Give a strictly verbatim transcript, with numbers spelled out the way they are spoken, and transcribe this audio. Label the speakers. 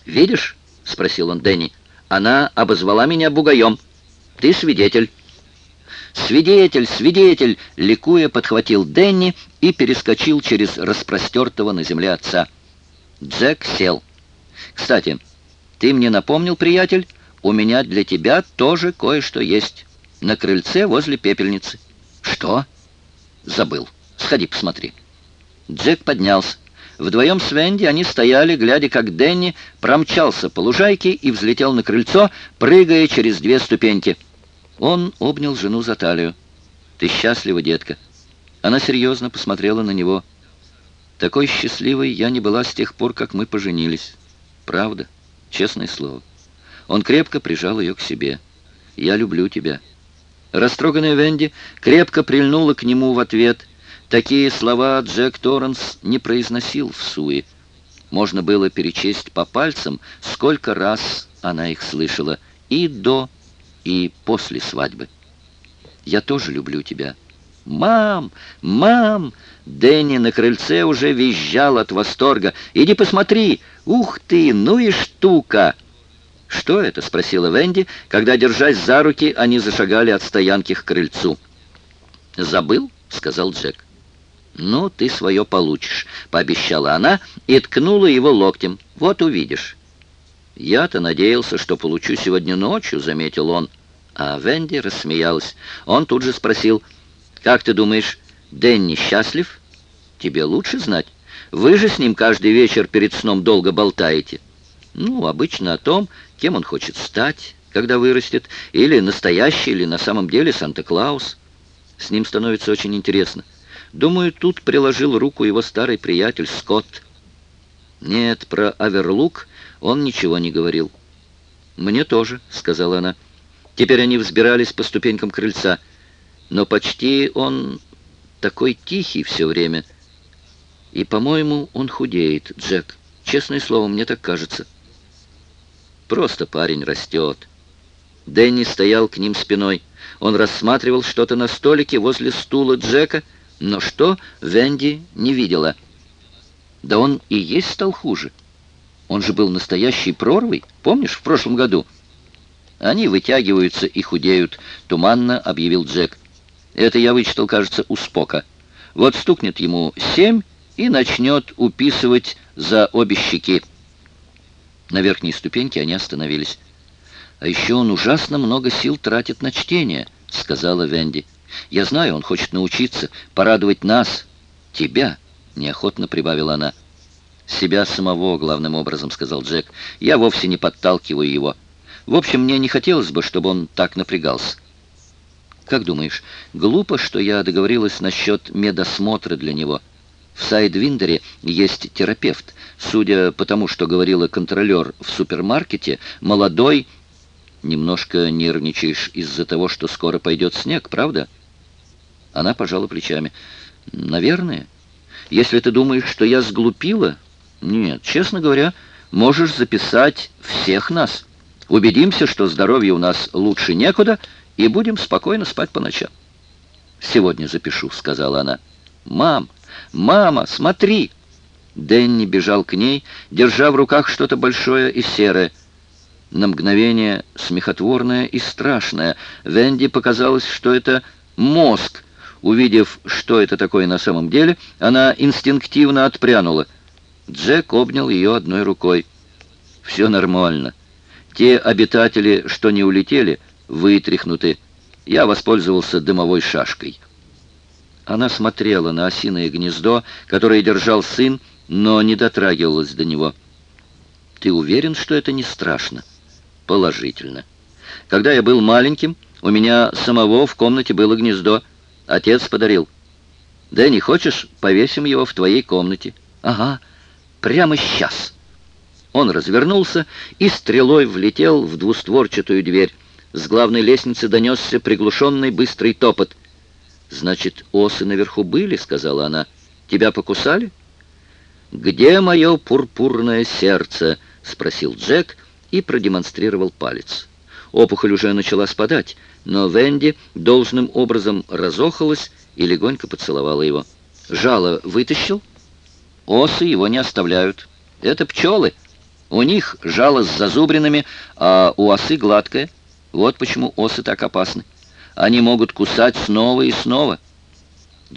Speaker 1: «Видишь?» — спросил он Дэнни. «Она обозвала меня бугаем. Ты свидетель». «Свидетель! Свидетель!» — ликуя подхватил Дэнни и перескочил через распростертого на земле отца. Джек сел. «Кстати, ты мне напомнил, приятель, у меня для тебя тоже кое-что есть. На крыльце возле пепельницы». «Что?» «Забыл. Сходи, посмотри». Джек поднялся. Вдвоем с Венди они стояли, глядя, как Дэнни промчался по лужайке и взлетел на крыльцо, прыгая через две ступеньки. Он обнял жену за талию. «Ты счастлива, детка?» Она серьезно посмотрела на него. «Такой счастливой я не была с тех пор, как мы поженились. Правда, честное слово». Он крепко прижал ее к себе. «Я люблю тебя». Растроганная Венди крепко прильнула к нему в ответ. Такие слова Джек Торренс не произносил в суе. Можно было перечесть по пальцам, сколько раз она их слышала и до, и после свадьбы. «Я тоже люблю тебя». «Мам! Мам!» Дэнни на крыльце уже визжал от восторга. «Иди посмотри! Ух ты! Ну и штука!» «Что это?» — спросила Венди, когда, держась за руки, они зашагали от стоянки к крыльцу. «Забыл?» — сказал Джек. «Ну, ты свое получишь», — пообещала она и ткнула его локтем. «Вот увидишь». «Я-то надеялся, что получу сегодня ночью», — заметил он. А Венди рассмеялась. Он тут же спросил: «Как ты думаешь, Дэнни счастлив? Тебе лучше знать. Вы же с ним каждый вечер перед сном долго болтаете». «Ну, обычно о том, кем он хочет стать, когда вырастет, или настоящий, или на самом деле Санта-Клаус. С ним становится очень интересно. Думаю, тут приложил руку его старый приятель Скотт». «Нет, про Аверлук он ничего не говорил». «Мне тоже», — сказала она. Теперь они взбирались по ступенькам крыльца. «Но почти он такой тихий все время. И, по-моему, он худеет, Джек. Честное слово, мне так кажется». «Просто парень растет». Дэнни стоял к ним спиной. Он рассматривал что-то на столике возле стула Джека, но что, Венди не видела. Да он и есть стал хуже. Он же был настоящей прорвой, помнишь, в прошлом году? «Они вытягиваются и худеют», — туманно объявил Джек. «Это я вычитал, кажется, у Спока. Вот стукнет ему семь и начнет уписывать за обе щеки». На верхней ступеньке они остановились. «А еще он ужасно много сил тратит на чтение», — сказала Венди. «Я знаю, он хочет научиться, порадовать нас, тебя», — неохотно прибавила она. «Себя самого, главным образом», — сказал Джек. «Я вовсе не подталкиваю его. В общем, мне не хотелось бы, чтобы он так напрягался». «Как думаешь, глупо, что я договорилась насчет медосмотра для него? В Сайдвиндере есть терапевт. Судя по тому, что говорила контролер в супермаркете, молодой...» «Немножко нервничаешь из-за того, что скоро пойдет снег, правда?» Она пожала плечами. «Наверное. Если ты думаешь, что я сглупила...» «Нет, честно говоря, можешь записать всех нас. Убедимся, что здоровье у нас лучше некуда, и будем спокойно спать по ночам». «Сегодня запишу», — сказала она. «Мам! Мама, смотри!» Дэнни бежал к ней, держа в руках что-то большое и серое. На мгновение смехотворное и страшное. Венди показалось, что это мозг. Увидев, что это такое на самом деле, она инстинктивно отпрянула. Джек обнял ее одной рукой. «Все нормально. Те обитатели, что не улетели, вытряхнуты. Я воспользовался дымовой шашкой». Она смотрела на осиное гнездо, которое держал сын, но не дотрагивалась до него. «Ты уверен, что это не страшно?» «Положительно. Когда я был маленьким, у меня самого в комнате было гнездо. Отец подарил. Дэнни, хочешь, повесим его в твоей комнате?» «Ага, прямо сейчас». Он развернулся и стрелой влетел в двустворчатую дверь. С главной лестницы донесся приглушенный быстрый топот. «Значит, осы наверху были?» — сказала она. «Тебя покусали?» «Где мое пурпурное сердце?» — спросил Джек и продемонстрировал палец. Опухоль уже начала спадать, но Венди должным образом разохалась и легонько поцеловала его. «Жало вытащил?» «Осы его не оставляют. Это пчелы». У них жало с зазубринами, а у осы гладкое. Вот почему осы так опасны. Они могут кусать снова и снова.